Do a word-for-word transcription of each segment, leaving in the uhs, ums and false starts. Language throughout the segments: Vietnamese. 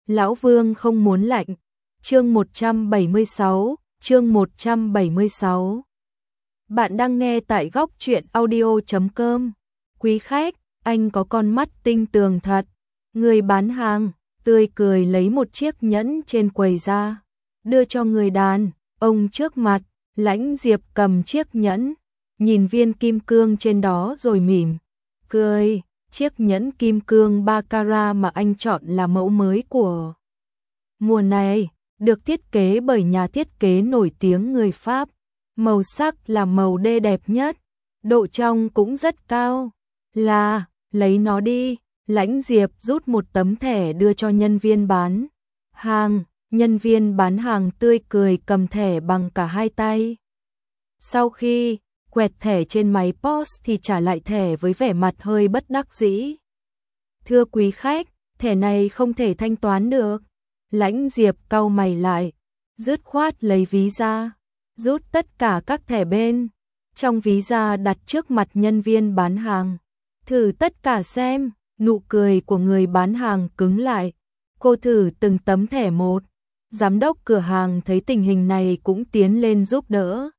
Lão Vương không muốn lạnh. Chương một trăm bảy mươi sáu, chương một trăm bảy mươi sáu. Bạn đang nghe tại góc truyện audio chấm com. Quý khách, anh có con mắt tinh tường thật. Người bán hàng tươi cười lấy một chiếc nhẫn trên quầy ra, đưa cho người đàn ông trước mặt. Lãnh Diệp cầm chiếc nhẫn, nhìn viên kim cương trên đó rồi mỉm cười. Chiếc nhẫn kim cương ba carat mà anh chọn là mẫu mới của mùa này, được thiết kế bởi nhà thiết kế nổi tiếng người Pháp. Màu sắc là màu đê đẹp nhất, độ trong cũng rất cao. Là, lấy nó đi. Lãnh Diệp rút một tấm thẻ đưa cho nhân viên bán hàng. Nhân viên bán hàng tươi cười cầm thẻ bằng cả hai tay. Sau khi quẹt thẻ trên máy pê o ét thì trả lại thẻ với vẻ mặt hơi bất đắc dĩ. Thưa quý khách, thẻ này không thể thanh toán được. Lãnh Diệp cau mày lại, dứt khoát lấy ví ra, rút tất cả các thẻ bên trong ví ra đặt trước mặt nhân viên bán hàng. Thử tất cả xem. Nụ cười của người bán hàng cứng lại. Cô thử từng tấm thẻ một. Giám đốc cửa hàng thấy tình hình này cũng tiến lên giúp đỡ.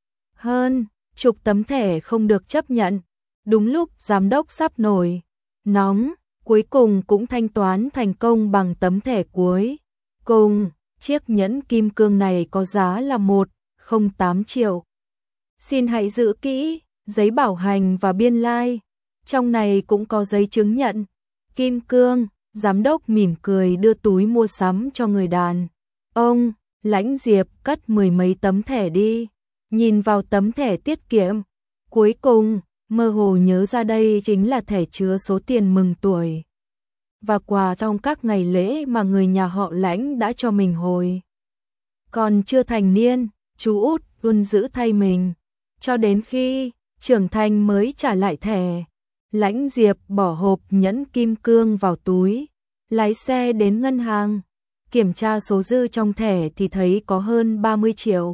Hơn chục tấm thẻ không được chấp nhận. Đúng lúc giám đốc sắp nổi nóng, cuối cùng cũng thanh toán thành công bằng tấm thẻ cuối cùng. Chiếc nhẫn kim cương này có giá là một phẩy không tám triệu. Xin hãy giữ kỹ giấy bảo hành và biên lai. Like. Trong này cũng có giấy chứng nhận kim cương. Giám đốc mỉm cười đưa túi mua sắm cho người đàn ông. Lãnh Diệp cất mười mấy tấm thẻ đi, nhìn vào tấm thẻ tiết kiệm. Cuối cùng, mơ hồ nhớ ra đây chính là thẻ chứa số tiền mừng tuổi và quà trong các ngày lễ mà người nhà họ Lãnh đã cho mình hồi còn chưa thành niên. Chú út luôn giữ thay mình cho đến khi trưởng thành mới trả lại thẻ. Lãnh Diệp bỏ hộp nhẫn kim cương vào túi, lái xe đến ngân hàng, kiểm tra số dư trong thẻ thì thấy có hơn ba mươi triệu.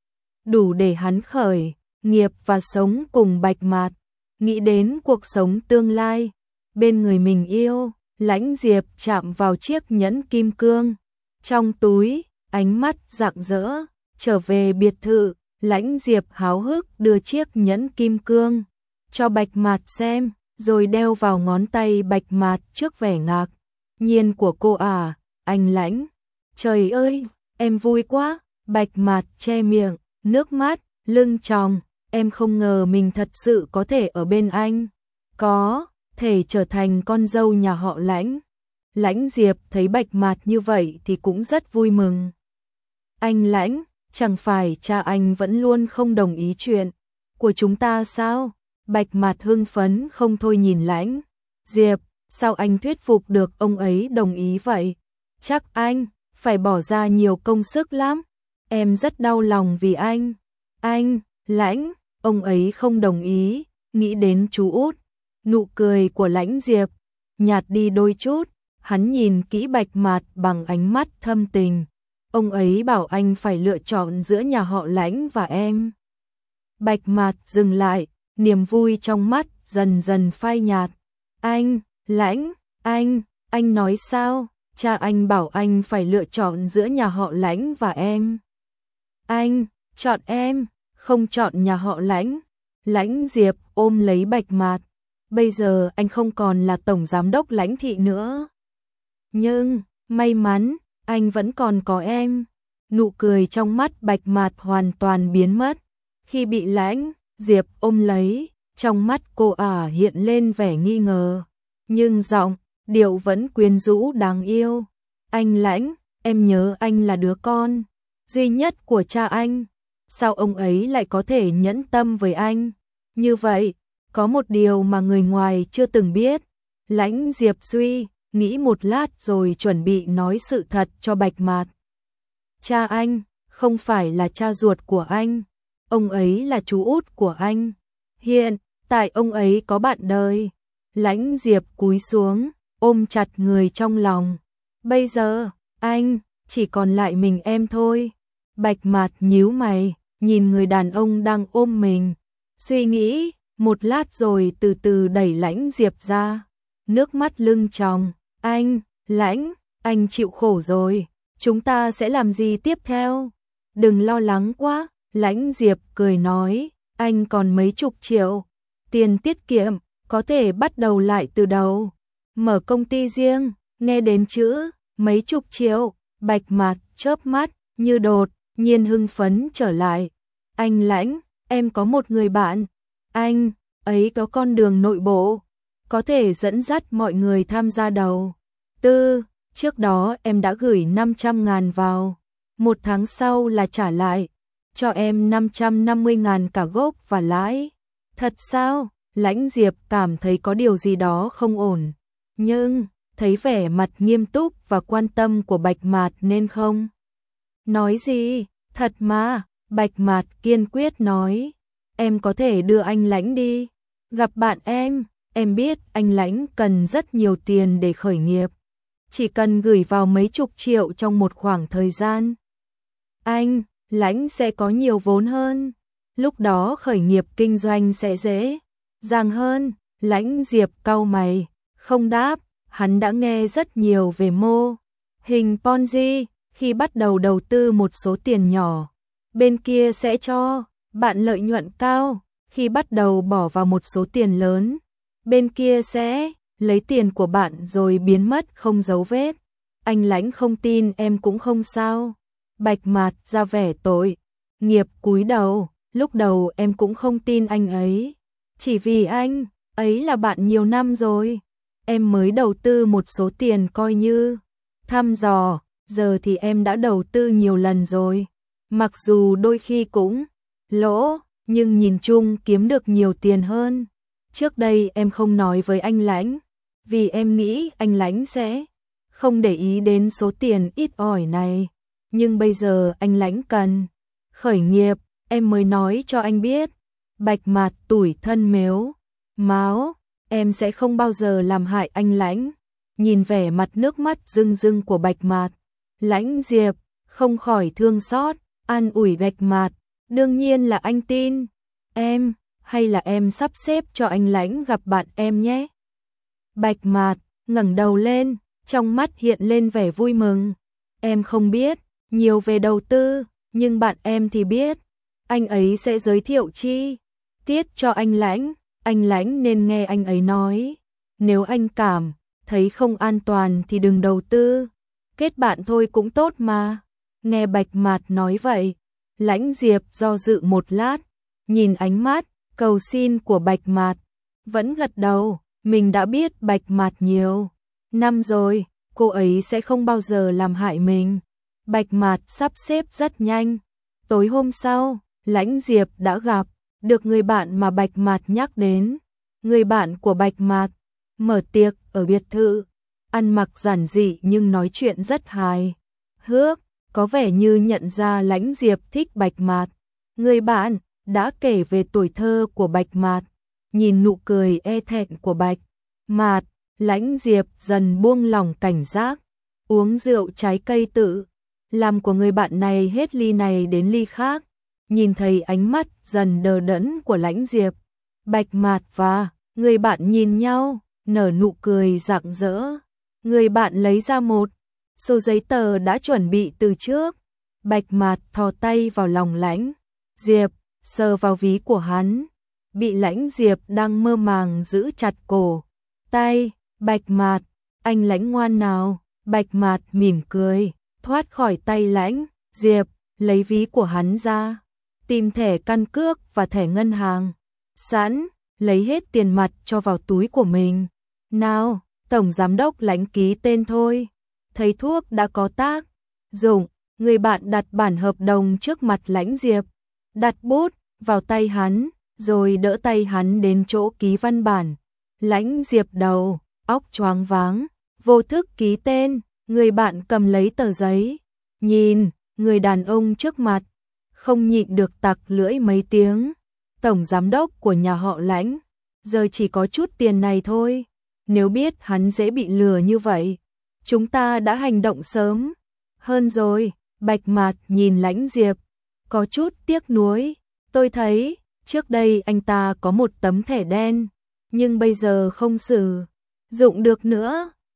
Đủ để hắn khởi nghiệp và sống cùng Bạch Mạt. Nghĩ đến cuộc sống tương lai bên người mình yêu, Lãnh Diệp chạm vào chiếc nhẫn kim cương trong túi, ánh mắt rạng rỡ. Trở về biệt thự, Lãnh Diệp háo hức đưa chiếc nhẫn kim cương cho Bạch Mạt xem, rồi đeo vào ngón tay Bạch Mạt trước vẻ ngạc nhiên của cô. À, anh Lãnh, trời ơi, em vui quá. Bạch Mạt che miệng, nước mắt lưng tròng. Em không ngờ mình thật sự có thể ở bên anh, có thể trở thành con dâu nhà họ Lãnh. Lãnh Diệp thấy Bạch Mạt như vậy thì cũng rất vui mừng. Anh Lãnh, chẳng phải cha anh vẫn luôn không đồng ý chuyện của chúng ta sao? Bạch Mạt hưng phấn không thôi nhìn Lãnh Diệp, sao anh thuyết phục được ông ấy đồng ý vậy? Chắc anh phải bỏ ra nhiều công sức lắm. Em rất đau lòng vì anh. Anh, Lãnh, ông ấy không đồng ý. Nghĩ đến chú út, nụ cười của Lãnh Diệp nhạt đi đôi chút. Hắn nhìn kỹ Bạch Mạt bằng ánh mắt thâm tình. Ông ấy bảo anh phải lựa chọn giữa nhà họ Lãnh và em. Bạch Mạt dừng lại, niềm vui trong mắt dần dần phai nhạt. Anh, Lãnh, anh, anh nói sao? Cha anh bảo anh phải lựa chọn giữa nhà họ Lãnh và em. Anh, chọn em, không chọn nhà họ Lãnh. Lãnh Diệp ôm lấy Bạch Mạt. Bây giờ anh không còn là tổng giám đốc Lãnh thị nữa. Nhưng, may mắn, anh vẫn còn có em. Nụ cười trong mắt Bạch Mạt hoàn toàn biến mất. Khi bị Lãnh Diệp ôm lấy, trong mắt cô ả hiện lên vẻ nghi ngờ. Nhưng giọng, điệu vẫn quyến rũ đáng yêu. Anh Lãnh, em nhớ anh là đứa con duy nhất của cha anh. Sao ông ấy lại có thể nhẫn tâm với anh? Như vậy, có một điều mà người ngoài chưa từng biết. Lãnh Diệp suy nghĩ một lát rồi chuẩn bị nói sự thật cho Bạch Mạt. Cha anh không phải là cha ruột của anh. Ông ấy là chú út của anh. Hiện tại ông ấy có bạn đời. Lãnh Diệp cúi xuống, ôm chặt người trong lòng. Bây giờ, anh chỉ còn lại mình em thôi. Bạch Mạt nhíu mày, nhìn người đàn ông đang ôm mình. Suy nghĩ một lát rồi từ từ đẩy Lãnh Diệp ra. Nước mắt lưng tròng. Anh, Lãnh, Anh chịu khổ rồi, chúng ta sẽ làm gì tiếp theo? Đừng lo lắng quá, Lãnh Diệp cười nói, anh còn mấy chục triệu, tiền tiết kiệm, có thể bắt đầu lại từ đầu, mở công ty riêng. Nghe đến chữ mấy chục triệu, Bạch Mạt chớp mắt, như đột nhiên hưng phấn trở lại. Anh Lãnh, em có một người bạn, anh ấy có con đường nội bộ, có thể dẫn dắt mọi người tham gia đầu tư. Trước đó em đã gửi năm trăm ngàn vào, một tháng sau là trả lại cho em năm trăm năm mươi ngàn cả gốc và lãi. Thật sao? Lãnh Diệp cảm thấy có điều gì đó không ổn, nhưng thấy vẻ mặt nghiêm túc và quan tâm của Bạch Mạt nên không nói gì. Thật mà, Bạch Mạt kiên quyết nói, em có thể đưa anh Lãnh đi gặp bạn em, em biết anh Lãnh cần rất nhiều tiền để khởi nghiệp, chỉ cần gửi vào mấy chục triệu trong một khoảng thời gian, anh Lãnh sẽ có nhiều vốn hơn, lúc đó khởi nghiệp kinh doanh sẽ dễ dàng hơn. Lãnh Diệp cau mày, không đáp. Hắn đã nghe rất nhiều về mô hình Ponzi, khi bắt đầu đầu tư một số tiền nhỏ, bên kia sẽ cho bạn lợi nhuận cao, khi bắt đầu bỏ vào một số tiền lớn, bên kia sẽ lấy tiền của bạn rồi biến mất không dấu vết. Anh Lãnh không tin em cũng không sao. Bạch Mạt ra vẻ tội nghiệp cúi đầu, lúc đầu em cũng không tin anh ấy, chỉ vì anh ấy là bạn nhiều năm rồi. Em mới đầu tư một số tiền coi như thăm dò, giờ thì em đã đầu tư nhiều lần rồi. Mặc dù đôi khi cũng lỗ, nhưng nhìn chung kiếm được nhiều tiền hơn. Trước đây em không nói với anh Lãnh, vì em nghĩ anh Lãnh sẽ không để ý đến số tiền ít ỏi này. Nhưng bây giờ anh Lãnh cần khởi nghiệp, em mới nói cho anh biết. Bạch Mạt tủi thân mếu máu, em sẽ không bao giờ làm hại anh Lãnh. Nhìn vẻ mặt nước mắt rưng rưng của Bạch Mạt, Lãnh Diệp không khỏi thương xót, an ủi Bạch Mạt, đương nhiên là anh tin em, hay là em sắp xếp cho anh Lãnh gặp bạn em nhé. Bạch Mạt ngẩng đầu lên, trong mắt hiện lên vẻ vui mừng. Em không biết nhiều về đầu tư, nhưng bạn em thì biết. Anh ấy sẽ giới thiệu chi tiết cho anh Lãnh. Anh Lãnh nên nghe anh ấy nói. Nếu anh cảm thấy không an toàn thì đừng đầu tư. Kết bạn thôi cũng tốt mà. Nghe Bạch Mạt nói vậy, Lãnh Diệp do dự một lát, nhìn ánh mắt cầu xin của Bạch Mạt, vẫn gật đầu. Mình đã biết Bạch Mạt nhiều năm rồi, cô ấy sẽ không bao giờ làm hại mình. Bạch Mạt sắp xếp rất nhanh. Tối hôm sau, Lãnh Diệp đã gặp được người bạn mà Bạch Mạt nhắc đến. Người bạn của Bạch Mạt mở tiệc ở biệt thự, ăn mặc giản dị nhưng nói chuyện rất hài hước, có vẻ như nhận ra Lãnh Diệp thích Bạch Mạt. Người bạn đã kể về tuổi thơ của Bạch Mạt, nhìn nụ cười e thẹn của Bạch Mạt, Lãnh Diệp dần buông lỏng cảnh giác, uống rượu trái cây tự làm của người bạn này hết ly này đến ly khác. Nhìn thấy ánh mắt dần đờ đẫn của Lãnh Diệp, Bạch Mạt và người bạn nhìn nhau, nở nụ cười rạng rỡ. Người bạn lấy ra một số giấy tờ đã chuẩn bị từ trước. Bạch Mạt thò tay vào lòng Lãnh Diệp, sờ vào ví của hắn, bị Lãnh Diệp đang mơ màng giữ chặt cổ tay. Bạch Mạt, anh Lãnh ngoan nào. Bạch Mạt mỉm cười, thoát khỏi tay Lãnh Diệp, lấy ví của hắn ra, tìm thẻ căn cước và thẻ ngân hàng sẵn, lấy hết tiền mặt cho vào túi của mình. Nào, tổng giám đốc Lãnh ký tên thôi. Thấy thuốc đã có tác dụng, người bạn đặt bản hợp đồng trước mặt Lãnh Diệp, đặt bút vào tay hắn, rồi đỡ tay hắn đến chỗ ký văn bản. Lãnh Diệp đầu óc choáng váng, vô thức ký tên. Người bạn cầm lấy tờ giấy, nhìn người đàn ông trước mặt, không nhịn được tặc lưỡi mấy tiếng. Tổng giám đốc của nhà họ Lãnh, giờ chỉ có chút tiền này thôi. Nếu biết hắn dễ bị lừa như vậy, chúng ta đã hành động sớm hơn rồi. Bạch Mạt nhìn Lãnh Diệp, có chút tiếc nuối. Tôi thấy trước đây anh ta có một tấm thẻ đen, nhưng bây giờ không sử dụng được nữa.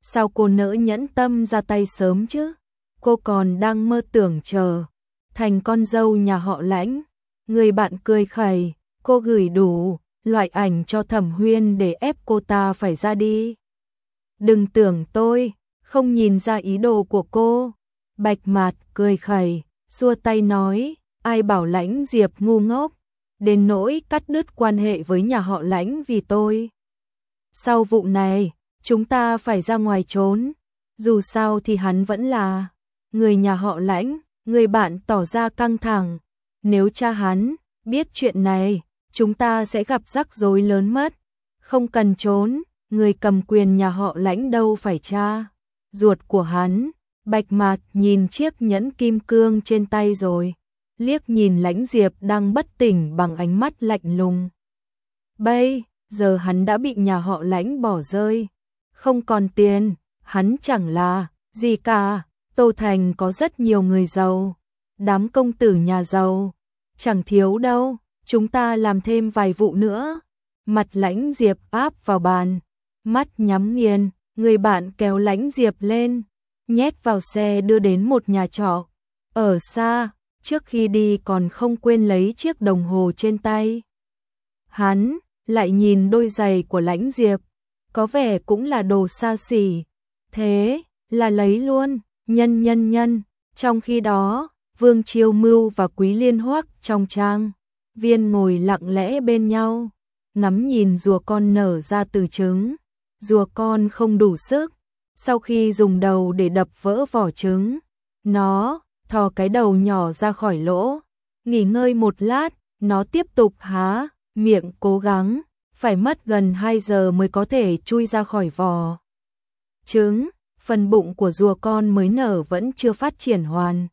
Sao cô nỡ nhẫn tâm ra tay sớm chứ? Cô còn đang mơ tưởng chờ thành con dâu nhà họ Lãnh. Người bạn cười khẩy, cô gửi đủ loại ảnh cho Thẩm Huyên để ép cô ta phải ra đi. Đừng tưởng tôi không nhìn ra ý đồ của cô. Bạch Mạt cười khẩy, xua tay nói, ai bảo Lãnh Diệp ngu ngốc, đến nỗi cắt đứt quan hệ với nhà họ Lãnh vì tôi. Sau vụ này, chúng ta phải ra ngoài trốn, dù sao thì hắn vẫn là người nhà họ Lãnh. Người bạn tỏ ra căng thẳng, nếu cha hắn biết chuyện này, chúng ta sẽ gặp rắc rối lớn mất. Không cần trốn, người cầm quyền nhà họ Lãnh đâu phải cha ruột của hắn. Bạch Mạt nhìn chiếc nhẫn kim cương trên tay rồi liếc nhìn Lãnh Diệp đang bất tỉnh bằng ánh mắt lạnh lùng. Bây giờ hắn đã bị nhà họ Lãnh bỏ rơi, không còn tiền, hắn chẳng là gì cả. Tô Thành có rất nhiều người giàu, đám công tử nhà giàu, chẳng thiếu đâu, chúng ta làm thêm vài vụ nữa. Mặt Lãnh Diệp áp vào bàn, mắt nhắm nghiền, người bạn kéo Lãnh Diệp lên, nhét vào xe đưa đến một nhà trọ. Ở xa, trước khi đi còn không quên lấy chiếc đồng hồ trên tay. Hắn lại nhìn đôi giày của Lãnh Diệp, có vẻ cũng là đồ xa xỉ, thế là lấy luôn. Nhân nhân nhân, trong khi đó, Vương Chiêu Mưu và Quý Liên Hoắc trong trang viên ngồi lặng lẽ bên nhau, ngắm nhìn rùa con nở ra từ trứng. Rùa con không đủ sức, sau khi dùng đầu để đập vỡ vỏ trứng, nó thò cái đầu nhỏ ra khỏi lỗ, nghỉ ngơi một lát, nó tiếp tục há miệng cố gắng, phải mất gần hai giờ mới có thể chui ra khỏi vỏ trứng. Phần bụng của rùa con mới nở vẫn chưa phát triển hoàn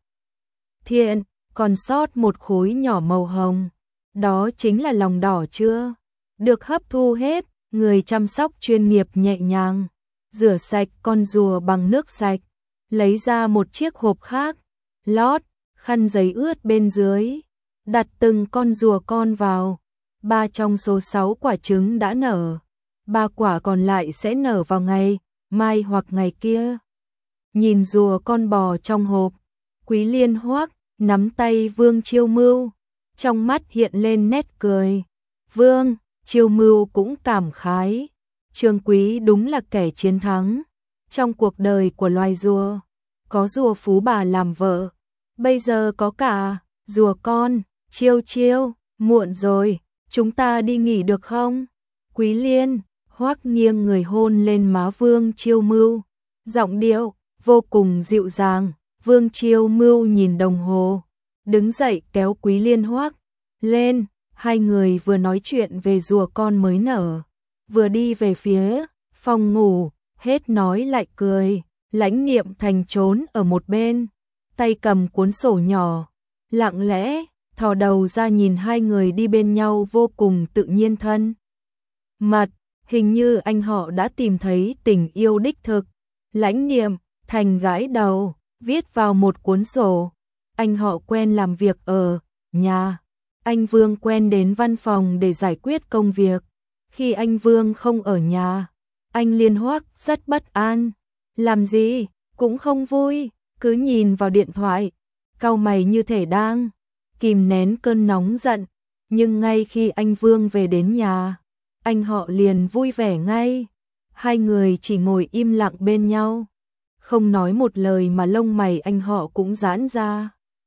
thiện, còn sót một khối nhỏ màu hồng. Đó chính là lòng đỏ chưa được hấp thu hết. Người chăm sóc chuyên nghiệp nhẹ nhàng rửa sạch con rùa bằng nước sạch, lấy ra một chiếc hộp khác, lót khăn giấy ướt bên dưới, đặt từng con rùa con vào. Ba trong số sáu quả trứng đã nở, ba quả còn lại sẽ nở vào ngày mai hoặc ngày kia. Nhìn rùa con bò trong hộp, Quý Liên Hoắc nắm tay Vương Chiêu Mưu, trong mắt hiện lên nét cười. Vương Chiêu Mưu cũng cảm khái, Trương Quý đúng là kẻ chiến thắng. Trong cuộc đời của loài rùa, có rùa phú bà làm vợ, bây giờ có cả rùa con. Chiêu Chiêu, muộn rồi, chúng ta đi nghỉ được không? Quý Liên Hoắc nghiêng người hôn lên má Vương Chiêu Mưu, giọng điệu vô cùng dịu dàng. Vương Chiêu Mưu nhìn đồng hồ, đứng dậy kéo Quý Liên Hoắc lên. Hai người vừa nói chuyện về rùa con mới nở, vừa đi về phía phòng ngủ, hết nói lại cười. Lãnh Niệm Thành trốn ở một bên, tay cầm cuốn sổ nhỏ, lặng lẽ thò đầu ra nhìn hai người đi bên nhau vô cùng tự nhiên thân mật. Hình như anh họ đã tìm thấy tình yêu đích thực. Lãnh Niệm Thành gãi đầu, viết vào một cuốn sổ. Anh họ quen làm việc ở nhà, anh Vương quen đến văn phòng để giải quyết công việc. Khi anh Vương không ở nhà, anh Liên Hoắc rất bất an, làm gì cũng không vui, cứ nhìn vào điện thoại, cau mày như thể đang kìm nén cơn nóng giận. Nhưng ngay khi anh Vương về đến nhà, anh họ liền vui vẻ ngay. Hai người chỉ ngồi im lặng bên nhau, không nói một lời mà lông mày anh họ cũng giãn ra.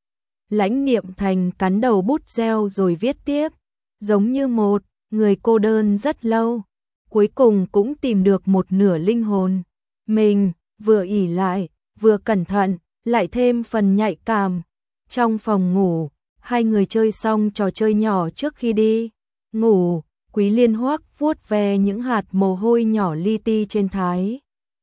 Lãnh Niệm Thành cắn đầu bút gel rồi viết tiếp, giống như một người cô đơn rất lâu, cuối cùng cũng tìm được một nửa linh hồn. Mình vừa ỷ lại, vừa cẩn thận, lại thêm phần nhạy cảm. Trong phòng ngủ, hai người chơi xong trò chơi nhỏ trước khi đi ngủ. Quý Liên Hoắc vuốt ve những hạt mồ hôi nhỏ li ti trên thái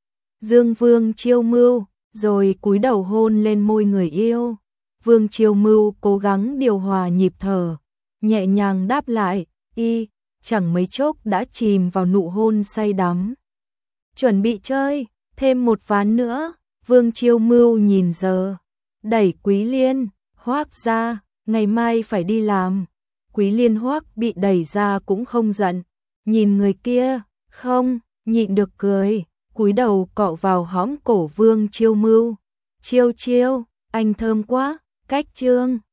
dương Vương Chiêu Mưu, rồi cúi đầu hôn lên môi người yêu. Vương Chiêu Mưu cố gắng điều hòa nhịp thở, nhẹ nhàng đáp lại, y, chẳng mấy chốc đã chìm vào nụ hôn say đắm. Chuẩn bị chơi, thêm một ván nữa. Vương Chiêu Mưu nhìn giờ, đẩy Quý Liên Hoắc ra, ngày mai phải đi làm. Quý Liên Hoắc bị đẩy ra cũng không giận, nhìn người kia, không nhịn được cười. Cuối cúi đầu cọ vào hõm cổ Vương Chiêu Mưu. Chiêu chiêu, anh thơm quá, cách trương.